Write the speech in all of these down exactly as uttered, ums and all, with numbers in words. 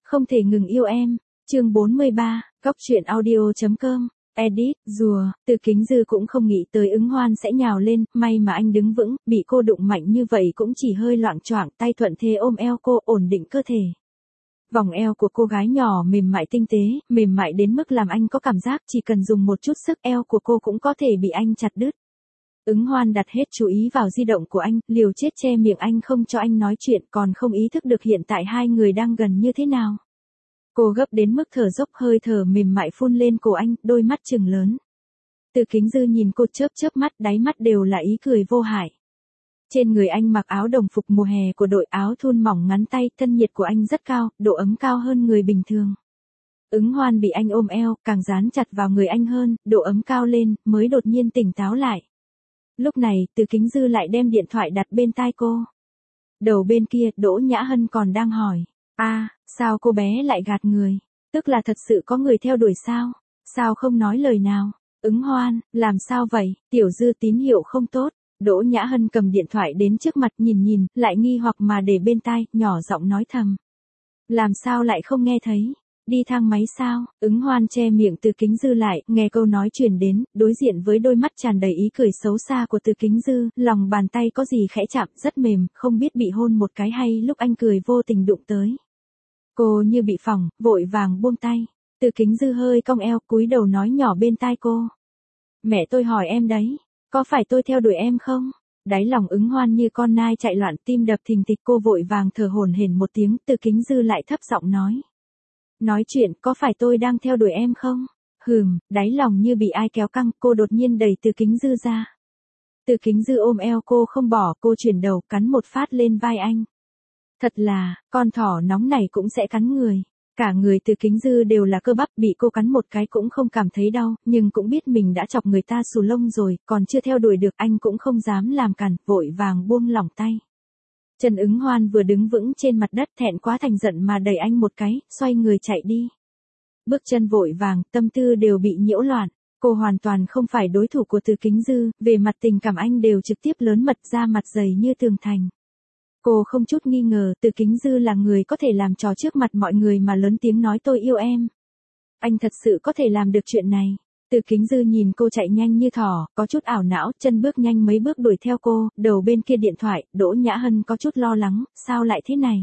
Không thể ngừng yêu em. Chương bốn mươi ba, Cóc truyện audio chấm com. Edit, rùa, Từ Kính Dư cũng không nghĩ tới Ứng Hoan sẽ nhào lên, may mà anh đứng vững, bị cô đụng mạnh như vậy cũng chỉ hơi loạng choạng, tay thuận thế ôm eo cô, ổn định cơ thể. Vòng eo của cô gái nhỏ mềm mại tinh tế, mềm mại đến mức làm anh có cảm giác chỉ cần dùng một chút sức eo của cô cũng có thể bị anh chặt đứt. Ứng Hoan đặt hết chú ý vào di động của anh, liều chết che miệng anh không cho anh nói chuyện, còn không ý thức được hiện tại hai người đang gần như thế nào. Cô gấp đến mức thở dốc, hơi thở mềm mại phun lên cổ anh, đôi mắt trừng lớn. Từ Kính Dư nhìn cô chớp chớp mắt, đáy mắt đều là ý cười vô hại. Trên người anh mặc áo đồng phục mùa hè của đội, áo thun mỏng ngắn tay, thân nhiệt của anh rất cao, độ ấm cao hơn người bình thường. Ứng Hoan bị anh ôm eo, càng dán chặt vào người anh hơn, độ ấm cao lên, mới đột nhiên tỉnh táo lại. Lúc này, Từ Kính Dư lại đem điện thoại đặt bên tai cô. Đầu bên kia, Đỗ Nhã Hân còn đang hỏi. a à, sao cô bé lại gạt người? Tức là thật sự có người theo đuổi sao? Sao không nói lời nào? Ứng Hoan, làm sao vậy? Tiểu Dư tín hiệu không tốt. Đỗ Nhã Hân cầm điện thoại đến trước mặt nhìn nhìn, lại nghi hoặc mà để bên tai, nhỏ giọng nói thầm. Làm sao lại không nghe thấy? Đi thang máy sao? Ứng Hoan che miệng Từ Kính Dư lại, nghe câu nói truyền đến, đối diện với đôi mắt tràn đầy ý cười xấu xa của Từ Kính Dư, lòng bàn tay có gì khẽ chạm, rất mềm, không biết bị hôn một cái hay lúc anh cười vô tình đụng tới. Cô như bị phỏng, vội vàng buông tay. Từ Kính Dư hơi cong eo, cúi đầu nói nhỏ bên tai cô. Mẹ tôi hỏi em đấy, có phải tôi theo đuổi em không? Đáy lòng Ứng Hoan như con nai chạy loạn, tim đập thình thịch, cô vội vàng thở hổn hển một tiếng, Từ Kính Dư lại thấp giọng nói. Nói chuyện, có phải tôi đang theo đuổi em không? Hừm, đáy lòng như bị ai kéo căng, cô đột nhiên đẩy Từ Kính Dư ra. Từ Kính Dư ôm eo cô không bỏ, cô chuyển đầu, cắn một phát lên vai anh. Thật là, con thỏ nóng này cũng sẽ cắn người. Cả người Từ Kính Dư đều là cơ bắp, bị cô cắn một cái cũng không cảm thấy đau, nhưng cũng biết mình đã chọc người ta xù lông rồi, còn chưa theo đuổi được, anh cũng không dám làm cản, vội vàng buông lỏng tay. Trần Ứng Hoan vừa đứng vững trên mặt đất, thẹn quá thành giận mà đẩy anh một cái, xoay người chạy đi. Bước chân vội vàng, tâm tư đều bị nhiễu loạn. Cô hoàn toàn không phải đối thủ của Từ Kính Dư, về mặt tình cảm anh đều trực tiếp lớn mật, ra mặt dày như tường thành. Cô không chút nghi ngờ Từ Kính Dư là người có thể làm trò trước mặt mọi người mà lớn tiếng nói tôi yêu em. Anh thật sự có thể làm được chuyện này. Từ Kính Dư nhìn cô chạy nhanh như thỏ, có chút ảo não, chân bước nhanh mấy bước đuổi theo cô, đầu bên kia điện thoại, Đỗ Nhã Hân có chút lo lắng, sao lại thế này?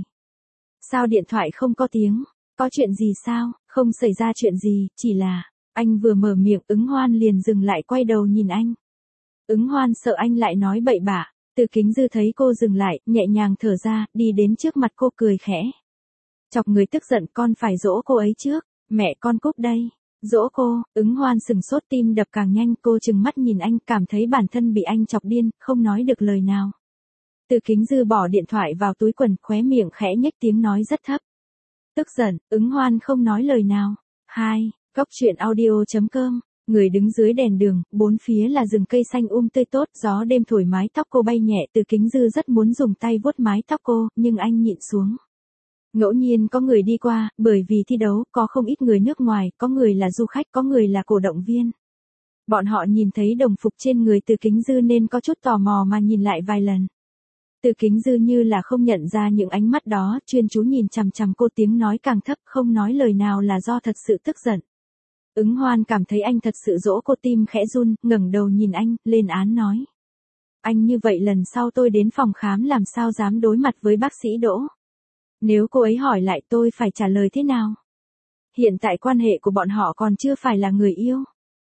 Sao điện thoại không có tiếng? Có chuyện gì sao? Không xảy ra chuyện gì, chỉ là, anh vừa mở miệng, Ứng Hoan liền dừng lại quay đầu nhìn anh. Ứng Hoan sợ anh lại nói bậy bạ. Từ Kính Dư thấy cô dừng lại, nhẹ nhàng thở ra, đi đến trước mặt cô cười khẽ. Chọc người tức giận, con phải dỗ cô ấy trước, mẹ con cúp đây. Dỗ cô, Ứng Hoan sừng sốt, tim đập càng nhanh, cô trừng mắt nhìn anh, cảm thấy bản thân bị anh chọc điên, không nói được lời nào. Từ Kính Dư bỏ điện thoại vào túi quần, khóe miệng khẽ nhếch tiếng nói rất thấp. Tức giận, Ứng Hoan không nói lời nào. hai. Cóc truyện audio chấm com. Người đứng dưới đèn đường, bốn phía là rừng cây xanh um tươi tốt, gió đêm thổi mái tóc cô bay nhẹ, Từ Kính Dư rất muốn dùng tay vuốt mái tóc cô, nhưng anh nhịn xuống. Ngẫu nhiên có người đi qua, bởi vì thi đấu, có không ít người nước ngoài, có người là du khách, có người là cổ động viên. Bọn họ nhìn thấy đồng phục trên người Từ Kính Dư nên có chút tò mò mà nhìn lại vài lần. Từ Kính Dư như là không nhận ra những ánh mắt đó, chuyên chú nhìn chằm chằm cô, tiếng nói càng thấp, không nói lời nào là do thật sự tức giận. Ứng Hoan cảm thấy anh thật sự dỗ cô, tim khẽ run, ngẩng đầu nhìn anh, lên án nói. Anh như vậy lần sau tôi đến phòng khám làm sao dám đối mặt với bác sĩ Đỗ. Nếu cô ấy hỏi lại tôi phải trả lời thế nào? Hiện tại quan hệ của bọn họ còn chưa phải là người yêu.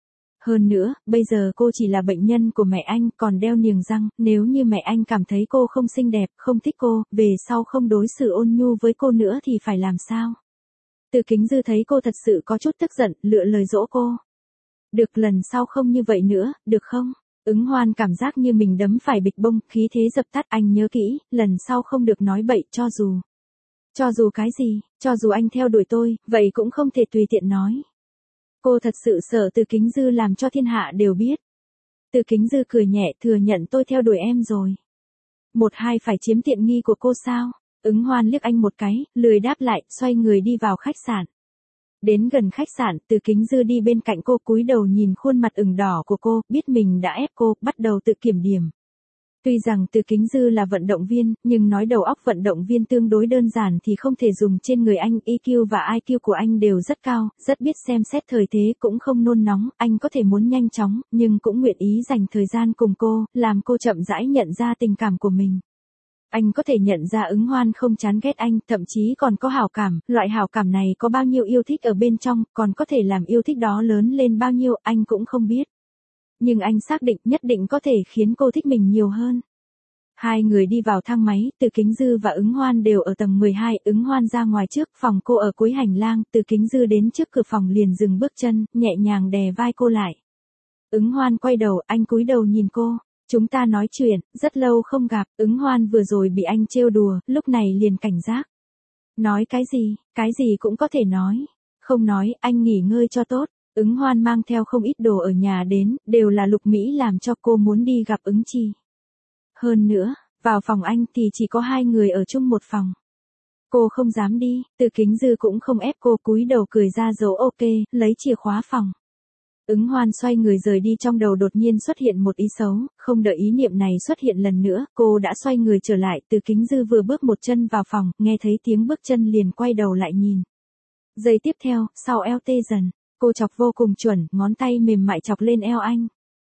Hơn nữa, bây giờ cô chỉ là bệnh nhân của mẹ anh, còn đeo niềng răng, nếu như mẹ anh cảm thấy cô không xinh đẹp, không thích cô, về sau không đối xử ôn nhu với cô nữa thì phải làm sao? Từ Kính Dư thấy cô thật sự có chút tức giận, lựa lời dỗ cô. Được, lần sau không như vậy nữa, được không? Ứng Hoan cảm giác như mình đấm phải bịch bông, khí thế dập tắt, anh nhớ kỹ, lần sau không được nói bậy, cho dù. Cho dù cái gì, cho dù anh theo đuổi tôi, vậy cũng không thể tùy tiện nói. Cô thật sự sợ Từ Kính Dư làm cho thiên hạ đều biết. Từ Kính Dư cười nhẹ, thừa nhận tôi theo đuổi em rồi. Một hai phải chiếm tiện nghi của cô sao? Ứng Hoan liếc anh một cái, lười đáp lại, xoay người đi vào khách sạn. Đến gần khách sạn, Từ Kính Dư đi bên cạnh cô, cúi đầu nhìn khuôn mặt ửng đỏ của cô, biết mình đã ép cô, bắt đầu tự kiểm điểm. Tuy rằng Từ Kính Dư là vận động viên, nhưng nói đầu óc vận động viên tương đối đơn giản thì không thể dùng trên người anh. i kiu và i kiu của anh đều rất cao, rất biết xem xét thời thế, cũng không nôn nóng. Anh có thể muốn nhanh chóng, nhưng cũng nguyện ý dành thời gian cùng cô, làm cô chậm rãi nhận ra tình cảm của mình. Anh có thể nhận ra Ứng Hoan không chán ghét anh, thậm chí còn có hảo cảm. Loại hảo cảm này có bao nhiêu yêu thích ở bên trong, còn có thể làm yêu thích đó lớn lên bao nhiêu, anh cũng không biết. Nhưng anh xác định nhất định có thể khiến cô thích mình nhiều hơn. Hai người đi vào thang máy, Từ Kính Dư và Ứng Hoan đều ở tầng mười hai, Ứng Hoan ra ngoài trước, phòng cô ở cuối hành lang, Từ Kính Dư đến trước cửa phòng liền dừng bước chân, nhẹ nhàng đè vai cô lại. Ứng Hoan quay đầu, anh cúi đầu nhìn cô. Chúng ta nói chuyện, rất lâu không gặp. Ứng Hoan vừa rồi bị anh trêu đùa, lúc này liền cảnh giác. Nói cái gì, cái gì cũng có thể nói. Không nói, anh nghỉ ngơi cho tốt. Ứng Hoan mang theo không ít đồ ở nhà đến, đều là Lục Mỹ làm cho, cô muốn đi gặp Ứng Chi. Hơn nữa, vào phòng anh thì chỉ có hai người ở chung một phòng. Cô không dám đi, Từ Kính Dư cũng không ép cô, cúi đầu cười ra dấu ok, lấy chìa khóa phòng. Ứng Hoan xoay người rời đi, trong đầu đột nhiên xuất hiện một ý xấu, không đợi ý niệm này xuất hiện lần nữa, cô đã xoay người trở lại. Từ Kính Dư vừa bước một chân vào phòng, nghe thấy tiếng bước chân liền quay đầu lại nhìn. Giây tiếp theo, sau eo tê dần, cô chọc vô cùng chuẩn, ngón tay mềm mại chọc lên eo anh.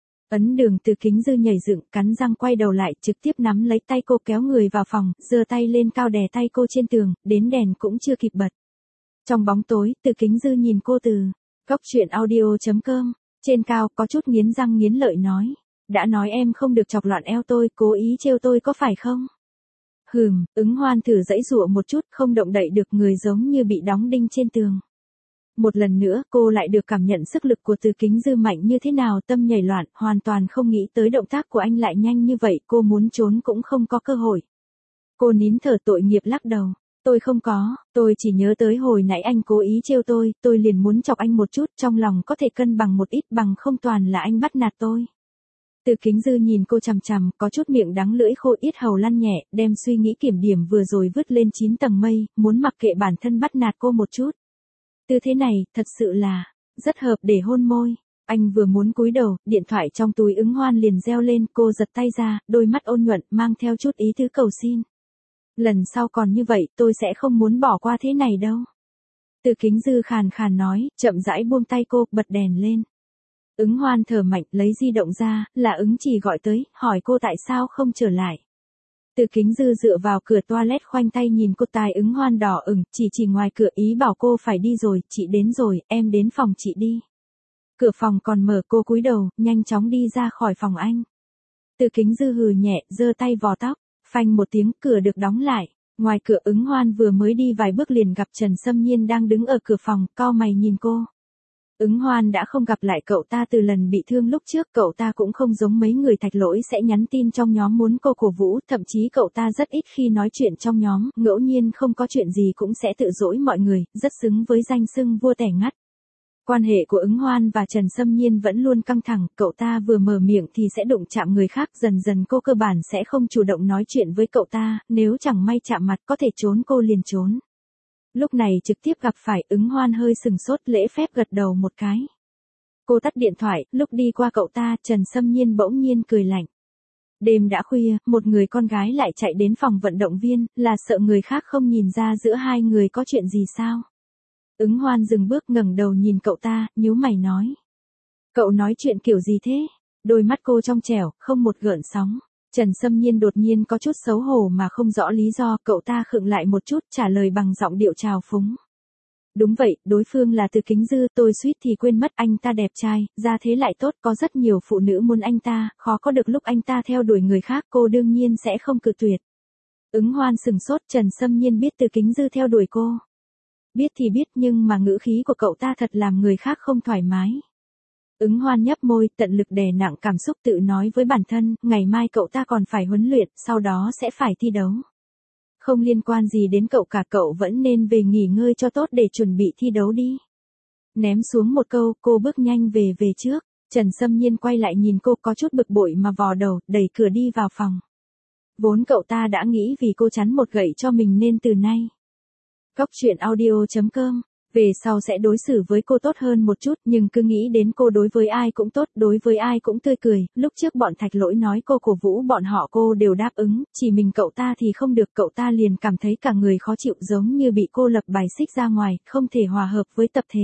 Ấn Đường. Từ Kính Dư nhảy dựng, cắn răng quay đầu lại, trực tiếp nắm lấy tay cô kéo người vào phòng, giơ tay lên cao đè tay cô trên tường, đến đèn cũng chưa kịp bật. Trong bóng tối, Từ Kính Dư nhìn cô từ góc truyện audio chấm com, trên cao, có chút nghiến răng nghiến lợi nói. Đã nói em không được chọc loạn eo tôi, cố ý trêu tôi có phải không? Hừm, Ứng Hoan thử giãy giụa một chút, không động đậy được, người giống như bị đóng đinh trên tường. Một lần nữa, cô lại được cảm nhận sức lực của Từ Kính Dư mạnh như thế nào, tâm nhảy loạn, hoàn toàn không nghĩ tới động tác của anh lại nhanh như vậy, cô muốn trốn cũng không có cơ hội. Cô nín thở tội nghiệp lắc đầu. Tôi không có, tôi chỉ nhớ tới hồi nãy anh cố ý trêu tôi, tôi liền muốn chọc anh một chút, trong lòng có thể cân bằng một ít, bằng không toàn là anh bắt nạt tôi. Từ Kính Dư nhìn cô chằm chằm, có chút miệng đắng lưỡi khô, yết hầu lăn nhẹ, đem suy nghĩ kiểm điểm vừa rồi vứt lên chín tầng mây, muốn mặc kệ bản thân bắt nạt cô một chút. Tư thế này, thật sự là rất hợp để hôn môi. Anh vừa muốn cúi đầu, điện thoại trong túi Ứng Hoan liền reo lên, cô giật tay ra, đôi mắt ôn nhuận, mang theo chút ý tứ cầu xin. Lần sau còn như vậy, tôi sẽ không muốn bỏ qua thế này đâu. Từ Kính Dư khàn khàn nói, chậm rãi buông tay cô, bật đèn lên. Ứng Hoan thở mạnh, lấy di động ra, là Ứng Chỉ gọi tới, hỏi cô tại sao không trở lại. Từ Kính Dư dựa vào cửa toilet khoanh tay nhìn cô, tai Ứng Hoan đỏ ửng, chỉ chỉ ngoài cửa, ý bảo cô phải đi rồi, chị đến rồi, em đến phòng chị đi. Cửa phòng còn mở, cô cúi đầu, nhanh chóng đi ra khỏi phòng anh. Từ Kính Dư hừ nhẹ, giơ tay vò tóc, phanh một tiếng, cửa được đóng lại. Ngoài cửa Ứng Hoan vừa mới đi vài bước liền gặp Trần Sâm Nhiên đang đứng ở cửa phòng, cau mày nhìn cô. Ứng Hoan đã không gặp lại cậu ta từ lần bị thương lúc trước, cậu ta cũng không giống mấy người Thạch Lỗi sẽ nhắn tin trong nhóm muốn cô cổ vũ, thậm chí cậu ta rất ít khi nói chuyện trong nhóm, ngẫu nhiên không có chuyện gì cũng sẽ tự dỗi mọi người, rất xứng với danh xưng vua tẻ ngắt. Quan hệ của Ứng Hoan và Trần Sâm Nhiên vẫn luôn căng thẳng, cậu ta vừa mở miệng thì sẽ đụng chạm người khác, dần dần cô cơ bản sẽ không chủ động nói chuyện với cậu ta, nếu chẳng may chạm mặt có thể trốn cô liền trốn. Lúc này trực tiếp gặp phải, Ứng Hoan hơi sừng sốt, lễ phép gật đầu một cái. Cô tắt điện thoại, lúc đi qua cậu ta, Trần Sâm Nhiên bỗng nhiên cười lạnh. Đêm đã khuya, một người con gái lại chạy đến phòng vận động viên, là sợ người khác không nhìn ra giữa hai người có chuyện gì sao? Ứng Hoan dừng bước, ngẩng đầu nhìn cậu ta, nhíu mày nói. Cậu nói chuyện kiểu gì thế? Đôi mắt cô trong trẻo, không một gợn sóng. Trần Sâm Nhiên đột nhiên có chút xấu hổ mà không rõ lý do, cậu ta khựng lại một chút, trả lời bằng giọng điệu trào phúng. Đúng vậy, đối phương là Từ Kính Dư, tôi suýt thì quên mất, anh ta đẹp trai, ra thế lại tốt, có rất nhiều phụ nữ muốn anh ta, khó có được lúc anh ta theo đuổi người khác, cô đương nhiên sẽ không cự tuyệt. Ứng Hoan sừng sốt, Trần Sâm Nhiên biết Từ Kính Dư theo đuổi cô. Biết thì biết, nhưng mà ngữ khí của cậu ta thật làm người khác không thoải mái. Ứng Hoan nhấp môi, tận lực đè nặng cảm xúc, tự nói với bản thân, ngày mai cậu ta còn phải huấn luyện, sau đó sẽ phải thi đấu. Không liên quan gì đến cậu cả, cậu vẫn nên về nghỉ ngơi cho tốt để chuẩn bị thi đấu đi. Ném xuống một câu, cô bước nhanh về về trước. Trần Sâm Nhiên quay lại nhìn cô, có chút bực bội mà vò đầu, đẩy cửa đi vào phòng. Vốn cậu ta đã nghĩ vì cô chắn một gậy cho mình nên từ nay. Góc truyện audio chấm com Về sau sẽ đối xử với cô tốt hơn một chút, nhưng cứ nghĩ đến cô đối với ai cũng tốt, đối với ai cũng tươi cười, lúc trước bọn Thạch Lỗi nói cô cổ vũ bọn họ cô đều đáp ứng, chỉ mình cậu ta thì không được, cậu ta liền cảm thấy cả người khó chịu giống như bị cô lập bài xích ra ngoài, không thể hòa hợp với tập thể.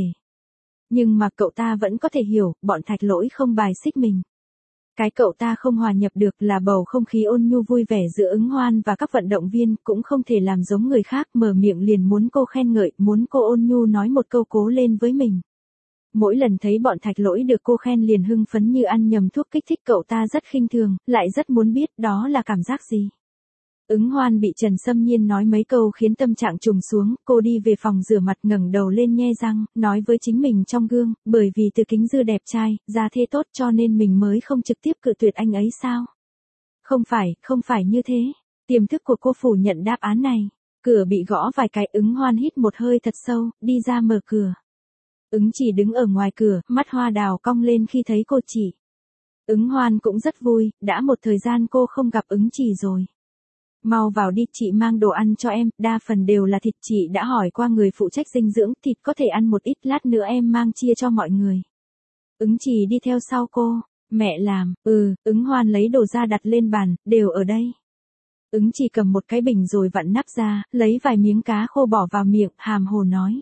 Nhưng mà cậu ta vẫn có thể hiểu, bọn Thạch Lỗi không bài xích mình. Cái cậu ta không hòa nhập được là bầu không khí ôn nhu vui vẻ giữa Ứng Hoan và các vận động viên, cũng không thể làm giống người khác, mở miệng liền muốn cô khen ngợi, muốn cô ôn nhu nói một câu cố lên với mình. Mỗi lần thấy bọn Thạch Lỗi được cô khen liền hưng phấn như ăn nhầm thuốc kích thích, cậu ta rất khinh thường, lại rất muốn biết đó là cảm giác gì. Ứng Hoan bị Trần Sâm Nhiên nói mấy câu khiến tâm trạng trùng xuống, cô đi về phòng rửa mặt ngẩng đầu lên nhe răng, nói với chính mình trong gương, bởi vì Từ Kính Dư đẹp trai, gia thế tốt cho nên mình mới không trực tiếp cự tuyệt anh ấy sao? Không phải, không phải như thế. Tiềm thức của cô phủ nhận đáp án này. Cửa bị gõ vài cái, Ứng Hoan hít một hơi thật sâu, đi ra mở cửa. Ứng Chỉ đứng ở ngoài cửa, mắt hoa đào cong lên khi thấy cô Chỉ. Ứng Hoan cũng rất vui, đã một thời gian cô không gặp Ứng Chỉ rồi. Mau vào đi, chị mang đồ ăn cho em, đa phần đều là thịt, chị đã hỏi qua người phụ trách dinh dưỡng, thịt có thể ăn một ít, lát nữa em mang chia cho mọi người. Ứng Chỉ đi theo sau cô, mẹ làm, ừ, Ứng Hoan lấy đồ ra đặt lên bàn, đều ở đây. Ứng Chỉ cầm một cái bình rồi vặn nắp ra, lấy vài miếng cá khô bỏ vào miệng, hàm hồ nói.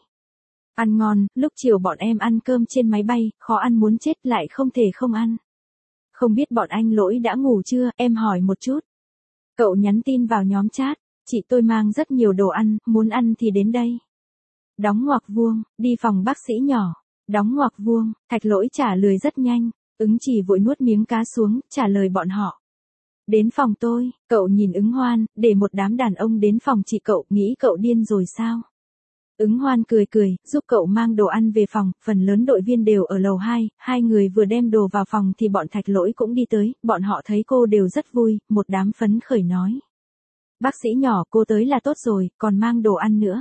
Ăn ngon, lúc chiều bọn em ăn cơm trên máy bay, khó ăn muốn chết lại không thể không ăn. Không biết bọn anh Lỗi đã ngủ chưa, em hỏi một chút. Cậu nhắn tin vào nhóm chat, chị tôi mang rất nhiều đồ ăn, muốn ăn thì đến đây. Đóng ngoặc vuông, đi phòng bác sĩ nhỏ. Đóng ngoặc vuông, Thạch Lỗi trả lời rất nhanh, Ứng Chỉ vội nuốt miếng cá xuống, trả lời bọn họ. Đến phòng tôi, cậu nhìn Ứng Hoan, để một đám đàn ông đến phòng chị cậu, nghĩ cậu điên rồi sao? Ứng Hoan cười cười, giúp cậu mang đồ ăn về phòng, phần lớn đội viên đều ở lầu hai, hai người vừa đem đồ vào phòng thì bọn Thạch Lỗi cũng đi tới, bọn họ thấy cô đều rất vui, một đám phấn khởi nói. Bác sĩ nhỏ, cô tới là tốt rồi, còn mang đồ ăn nữa.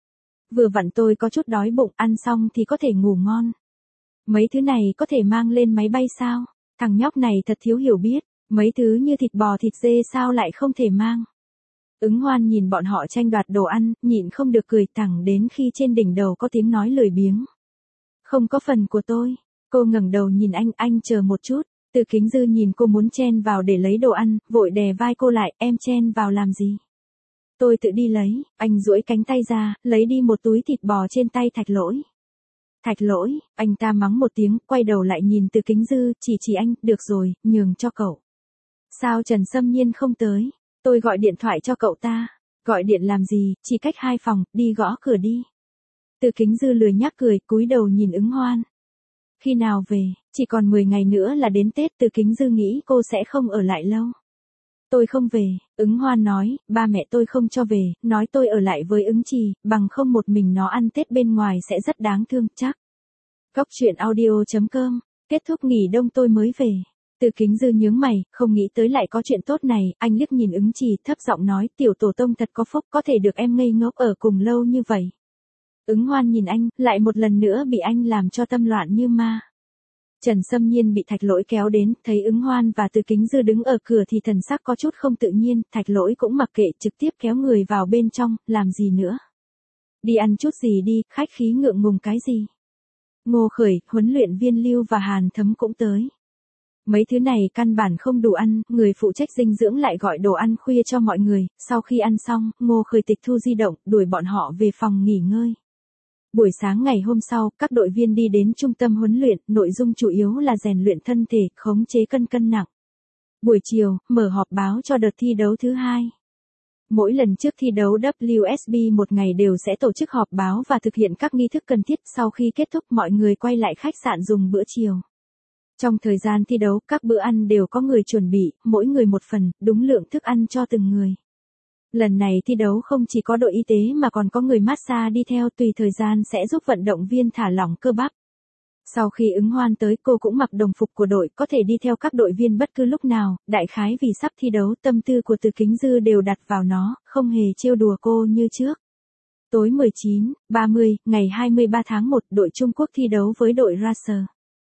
Vừa vặn tôi có chút đói bụng, ăn xong thì có thể ngủ ngon. Mấy thứ này có thể mang lên máy bay sao? Thằng nhóc này thật thiếu hiểu biết, mấy thứ như thịt bò thịt dê sao lại không thể mang. Ứng Hoan nhìn bọn họ tranh đoạt đồ ăn, nhịn không được cười, thẳng đến khi trên đỉnh đầu có tiếng nói lười biếng. Không có phần của tôi. Cô ngẩng đầu nhìn anh, anh chờ một chút. Từ Kính Dư nhìn cô muốn chen vào để lấy đồ ăn, vội đè vai cô lại, em chen vào làm gì? Tôi tự đi lấy, anh duỗi cánh tay ra, lấy đi một túi thịt bò trên tay Thạch Lỗi. Thạch Lỗi, anh ta mắng một tiếng, quay đầu lại nhìn Từ Kính Dư, chỉ chỉ anh, được rồi, nhường cho cậu. Sao Trần Sâm Nhiên không tới? Tôi gọi điện thoại cho cậu ta. Gọi điện làm gì, chỉ cách hai phòng, đi gõ cửa đi. Từ Kính Dư lười nhác cười, cúi đầu nhìn Ứng Hoan. Khi nào về, chỉ còn mười ngày nữa là đến Tết, Từ Kính Dư nghĩ cô sẽ không ở lại lâu. Tôi không về, Ứng Hoan nói, ba mẹ tôi không cho về, nói tôi ở lại với Ứng Trì, bằng không một mình nó ăn Tết bên ngoài sẽ rất đáng thương, chắc. Góc truyện audio chấm com, kết thúc nghỉ đông tôi mới về. Từ Kính Dư nhướng mày, không nghĩ tới lại có chuyện tốt này, anh liếc nhìn Ứng Trì, thấp giọng nói, tiểu tổ tông thật có phúc, có thể được em ngây ngốc ở cùng lâu như vậy. Ứng Hoan nhìn anh, lại một lần nữa bị anh làm cho tâm loạn như ma. Trần Sâm Nhiên bị Thạch Lỗi kéo đến, thấy Ứng Hoan và Từ Kính Dư đứng ở cửa thì thần sắc có chút không tự nhiên, Thạch Lỗi cũng mặc kệ, trực tiếp kéo người vào bên trong, làm gì nữa. Đi ăn chút gì đi, khách khí ngượng ngùng cái gì. Ngô Khởi, huấn luyện viên Lưu và Hàn Thấm cũng tới. Mấy thứ này căn bản không đủ ăn, người phụ trách dinh dưỡng lại gọi đồ ăn khuya cho mọi người, sau khi ăn xong, Ngô Khởi tịch thu di động, đuổi bọn họ về phòng nghỉ ngơi. Buổi sáng ngày hôm sau, các đội viên đi đến trung tâm huấn luyện, nội dung chủ yếu là rèn luyện thân thể, khống chế cân cân nặng. Buổi chiều, mở họp báo cho đợt thi đấu thứ hai. Mỗi lần trước thi đấu W S B một ngày đều sẽ tổ chức họp báo và thực hiện các nghi thức cần thiết, sau khi kết thúc mọi người quay lại khách sạn dùng bữa chiều. Trong thời gian thi đấu, các bữa ăn đều có người chuẩn bị, mỗi người một phần, đúng lượng thức ăn cho từng người. Lần này thi đấu không chỉ có đội y tế mà còn có người massage đi theo, tùy thời gian sẽ giúp vận động viên thả lỏng cơ bắp. Sau khi Ứng Hoan tới, cô cũng mặc đồng phục của đội, có thể đi theo các đội viên bất cứ lúc nào, đại khái vì sắp thi đấu, tâm tư của Từ Kính Dư đều đặt vào nó, không hề trêu đùa cô như trước. Tối mười chín, ba mươi, ngày hai mươi ba tháng một, đội Trung Quốc thi đấu với đội Racer.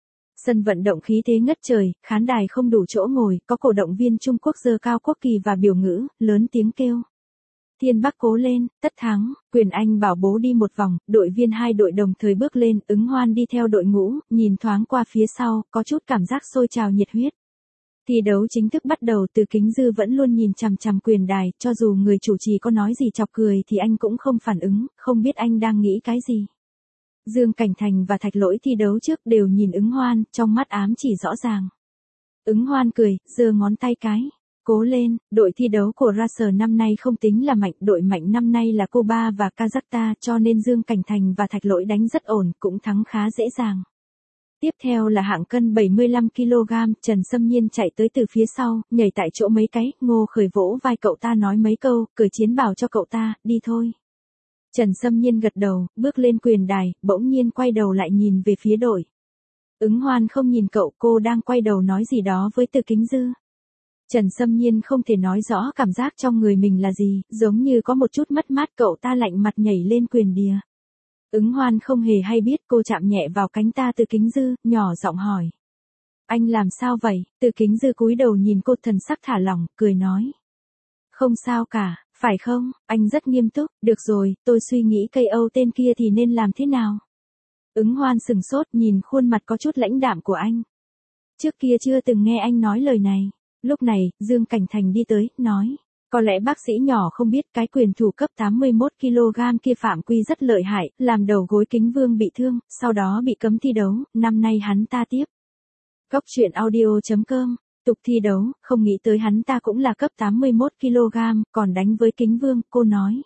Sân vận động khí thế ngất trời, khán đài không đủ chỗ ngồi, có cổ động viên Trung Quốc giơ cao quốc kỳ và biểu ngữ, lớn tiếng kêu. Thiên Bắc cố lên, tất thắng, Quyền Anh bảo bố đi một vòng, đội viên hai đội đồng thời bước lên, Ứng Hoan đi theo đội ngũ, nhìn thoáng qua phía sau, có chút cảm giác sôi trào nhiệt huyết. Thi đấu chính thức bắt đầu. Từ Kính Dư vẫn luôn nhìn chằm chằm quyền đài, cho dù người chủ trì có nói gì chọc cười thì anh cũng không phản ứng, không biết anh đang nghĩ cái gì. Dương Cảnh Thành và Thạch Lỗi thi đấu trước đều nhìn Ứng Hoan, trong mắt ám chỉ rõ ràng. Ứng Hoan cười, giơ ngón tay cái. Cố lên, đội thi đấu của Racer năm nay không tính là mạnh, đội mạnh năm nay là Cuba và Kazakhstan, cho nên Dương Cảnh Thành và Thạch Lỗi đánh rất ổn, cũng thắng khá dễ dàng. Tiếp theo là hạng cân bảy mươi lăm ki lô gam, Trần Sâm Nhiên chạy tới từ phía sau, nhảy tại chỗ mấy cái, Ngô Khởi vỗ vai cậu ta nói mấy câu, cởi chiến bào cho cậu ta, đi thôi. Trần Sâm Nhiên gật đầu, bước lên quyền đài, bỗng nhiên quay đầu lại nhìn về phía đội. Ứng Hoan không nhìn cậu, cô đang quay đầu nói gì đó với Từ Kính Dư. Trần Sâm Nhiên không thể nói rõ cảm giác trong người mình là gì, giống như có một chút mất mát, cậu ta lạnh mặt nhảy lên quyền đìa. Ứng Hoan không hề hay biết, cô chạm nhẹ vào cánh ta Từ Kính Dư, nhỏ giọng hỏi. Anh làm sao vậy? Từ Kính Dư cúi đầu nhìn cô, thần sắc thả lỏng, cười nói. Không sao cả, phải không? Anh rất nghiêm túc, được rồi, tôi suy nghĩ cây Âu tên kia thì nên làm thế nào? Ứng Hoan sừng sốt nhìn khuôn mặt có chút lãnh đạm của anh. Trước kia chưa từng nghe anh nói lời này. Lúc này, Dương Cảnh Thành đi tới, nói. Có lẽ bác sĩ nhỏ không biết cái quyền thủ cấp tám mươi mốt ki lô gam kia phạm quy rất lợi hại, làm đầu gối Kính Vương bị thương, sau đó bị cấm thi đấu, năm nay hắn ta tiếp. Góc truyện audio chấm com, tục thi đấu, không nghĩ tới hắn ta cũng là cấp tám mươi mốt ki lô gam, còn đánh với Kính Vương, cô nói.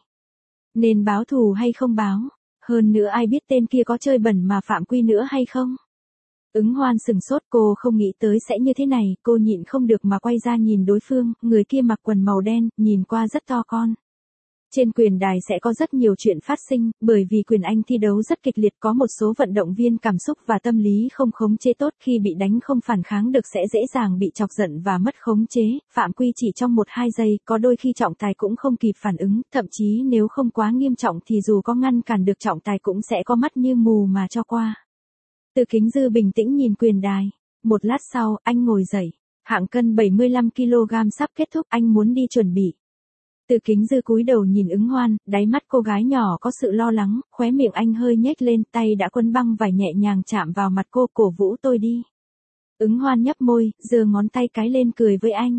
Nên báo thù hay không báo? Hơn nữa ai biết tên kia có chơi bẩn mà phạm quy nữa hay không? Ứng Hoan sừng sốt, cô không nghĩ tới sẽ như thế này, cô nhịn không được mà quay ra nhìn đối phương, người kia mặc quần màu đen, nhìn qua rất to con. Trên quyền đài sẽ có rất nhiều chuyện phát sinh, bởi vì Quyền Anh thi đấu rất kịch liệt, có một số vận động viên cảm xúc và tâm lý không khống chế tốt, khi bị đánh không phản kháng được sẽ dễ dàng bị chọc giận và mất khống chế, phạm quy chỉ trong một hai giây, có đôi khi trọng tài cũng không kịp phản ứng, thậm chí nếu không quá nghiêm trọng thì dù có ngăn cản được trọng tài cũng sẽ có mắt như mù mà cho qua. Từ Kính Dư bình tĩnh nhìn quyền đài. Một lát sau, anh ngồi dậy. Hạng cân bảy mươi lăm ki lô gam sắp kết thúc, anh muốn đi chuẩn bị. Từ Kính Dư cúi đầu nhìn Ứng Hoan, đáy mắt cô gái nhỏ có sự lo lắng, khóe miệng anh hơi nhếch lên, tay đã quấn băng vải nhẹ nhàng chạm vào mặt cô, cổ vũ tôi đi. Ứng Hoan nhấp môi, giơ ngón tay cái lên cười với anh.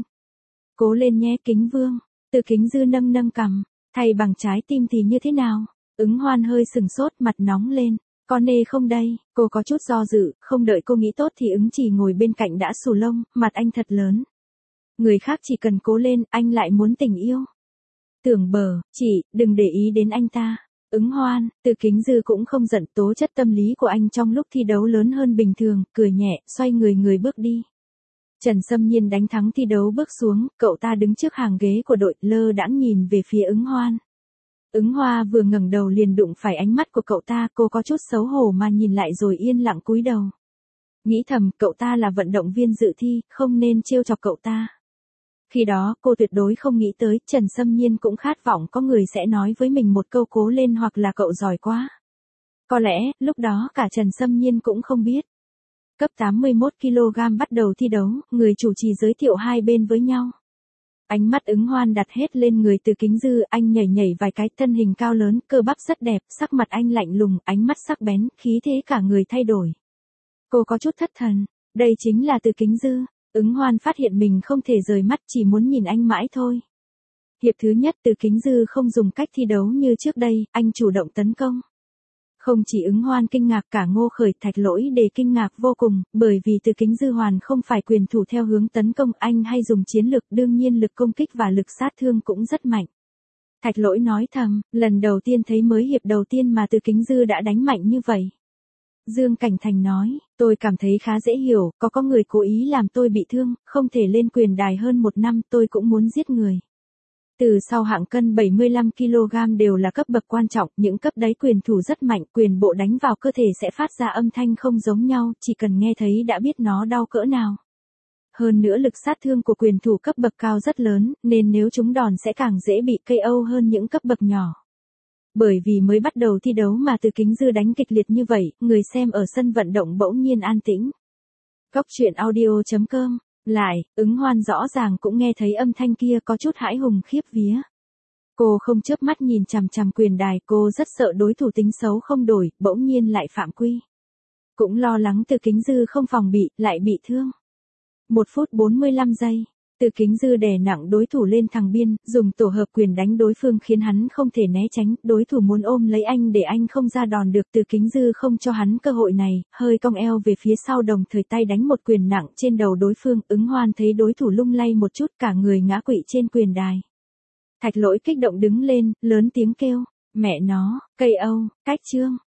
Cố lên nhé Kính Vương. Từ Kính Dư nâng nâng cằm, thay bằng trái tim thì như thế nào? Ứng Hoan hơi sừng sốt, mặt nóng lên. Có nê không đây? Cô có chút do dự, không đợi cô nghĩ tốt thì Ứng Chỉ ngồi bên cạnh đã xù lông, mặt anh thật lớn. Người khác chỉ cần cố lên, anh lại muốn tình yêu. Tưởng bờ, chị, đừng để ý đến anh ta. Ứng Hoan, Từ Kính Dư cũng không giận, tố chất tâm lý của anh trong lúc thi đấu lớn hơn bình thường, cười nhẹ, xoay người người bước đi. Trần Sâm Nhiên đánh thắng thi đấu bước xuống, cậu ta đứng trước hàng ghế của đội, lơ đãng nhìn về phía Ứng Hoan. Ứng Hoa vừa ngẩng đầu liền đụng phải ánh mắt của cậu ta, cô có chút xấu hổ mà nhìn lại rồi yên lặng cúi đầu. Nghĩ thầm, cậu ta là vận động viên dự thi, không nên trêu chọc cậu ta. Khi đó, cô tuyệt đối không nghĩ tới, Trần Sâm Nhiên cũng khát vọng có người sẽ nói với mình một câu cố lên hoặc là cậu giỏi quá. Có lẽ, lúc đó cả Trần Sâm Nhiên cũng không biết. Cấp tám mươi mốt ki lô gam bắt đầu thi đấu, người chủ trì giới thiệu hai bên với nhau. Ánh mắt Ứng Hoan đặt hết lên người Từ Kính Dư, anh nhảy nhảy vài cái, thân hình cao lớn, cơ bắp rất đẹp, sắc mặt anh lạnh lùng, ánh mắt sắc bén, khí thế cả người thay đổi. Cô có chút thất thần, đây chính là Từ Kính Dư. Ứng Hoan phát hiện mình không thể rời mắt, chỉ muốn nhìn anh mãi thôi. Hiệp thứ nhất Từ Kính Dư không dùng cách thi đấu như trước đây, anh chủ động tấn công. Không chỉ Ứng Hoan kinh ngạc, cả Ngô Khởi, Thạch Lỗi đều kinh ngạc vô cùng, bởi vì Từ Kính Dư hoàn không phải quyền thủ theo hướng tấn công, anh hay dùng chiến lược, đương nhiên lực công kích và lực sát thương cũng rất mạnh. Thạch Lỗi nói thầm, lần đầu tiên thấy mới hiệp đầu tiên mà Từ Kính Dư đã đánh mạnh như vậy. Dương Cảnh Thành nói, tôi cảm thấy khá dễ hiểu, có có người cố ý làm tôi bị thương, không thể lên quyền đài hơn một năm, tôi cũng muốn giết người. Từ sau hạng cân bảy mươi lăm ki lô gam đều là cấp bậc quan trọng, những cấp đáy quyền thủ rất mạnh, quyền bộ đánh vào cơ thể sẽ phát ra âm thanh không giống nhau, chỉ cần nghe thấy đã biết nó đau cỡ nào. Hơn nữa lực sát thương của quyền thủ cấp bậc cao rất lớn, nên nếu trúng đòn sẽ càng dễ bị ca o hơn những cấp bậc nhỏ. Bởi vì mới bắt đầu thi đấu mà Từ Kính Dư đánh kịch liệt như vậy, người xem ở sân vận động bỗng nhiên an tĩnh. Góc truyện audio chấm com. Lại, Ứng Hoan rõ ràng cũng nghe thấy âm thanh kia, có chút hãi hùng khiếp vía. Cô không chớp mắt nhìn chằm chằm quyền đài, cô rất sợ đối thủ tính xấu không đổi, bỗng nhiên lại phạm quy. Cũng lo lắng Từ Kính Dư không phòng bị, lại bị thương. một phút bốn mươi lăm giây. Từ Kính Dư đè nặng đối thủ lên thẳng biên, dùng tổ hợp quyền đánh đối phương khiến hắn không thể né tránh, đối thủ muốn ôm lấy anh để anh không ra đòn được. Từ Kính Dư không cho hắn cơ hội này, hơi cong eo về phía sau đồng thời tay đánh một quyền nặng trên đầu đối phương. Ứng Hoan thấy đối thủ lung lay một chút, cả người ngã quỵ trên quyền đài. Thạch Lỗi kích động đứng lên, lớn tiếng kêu, mẹ nó, cây Âu, cách Trương.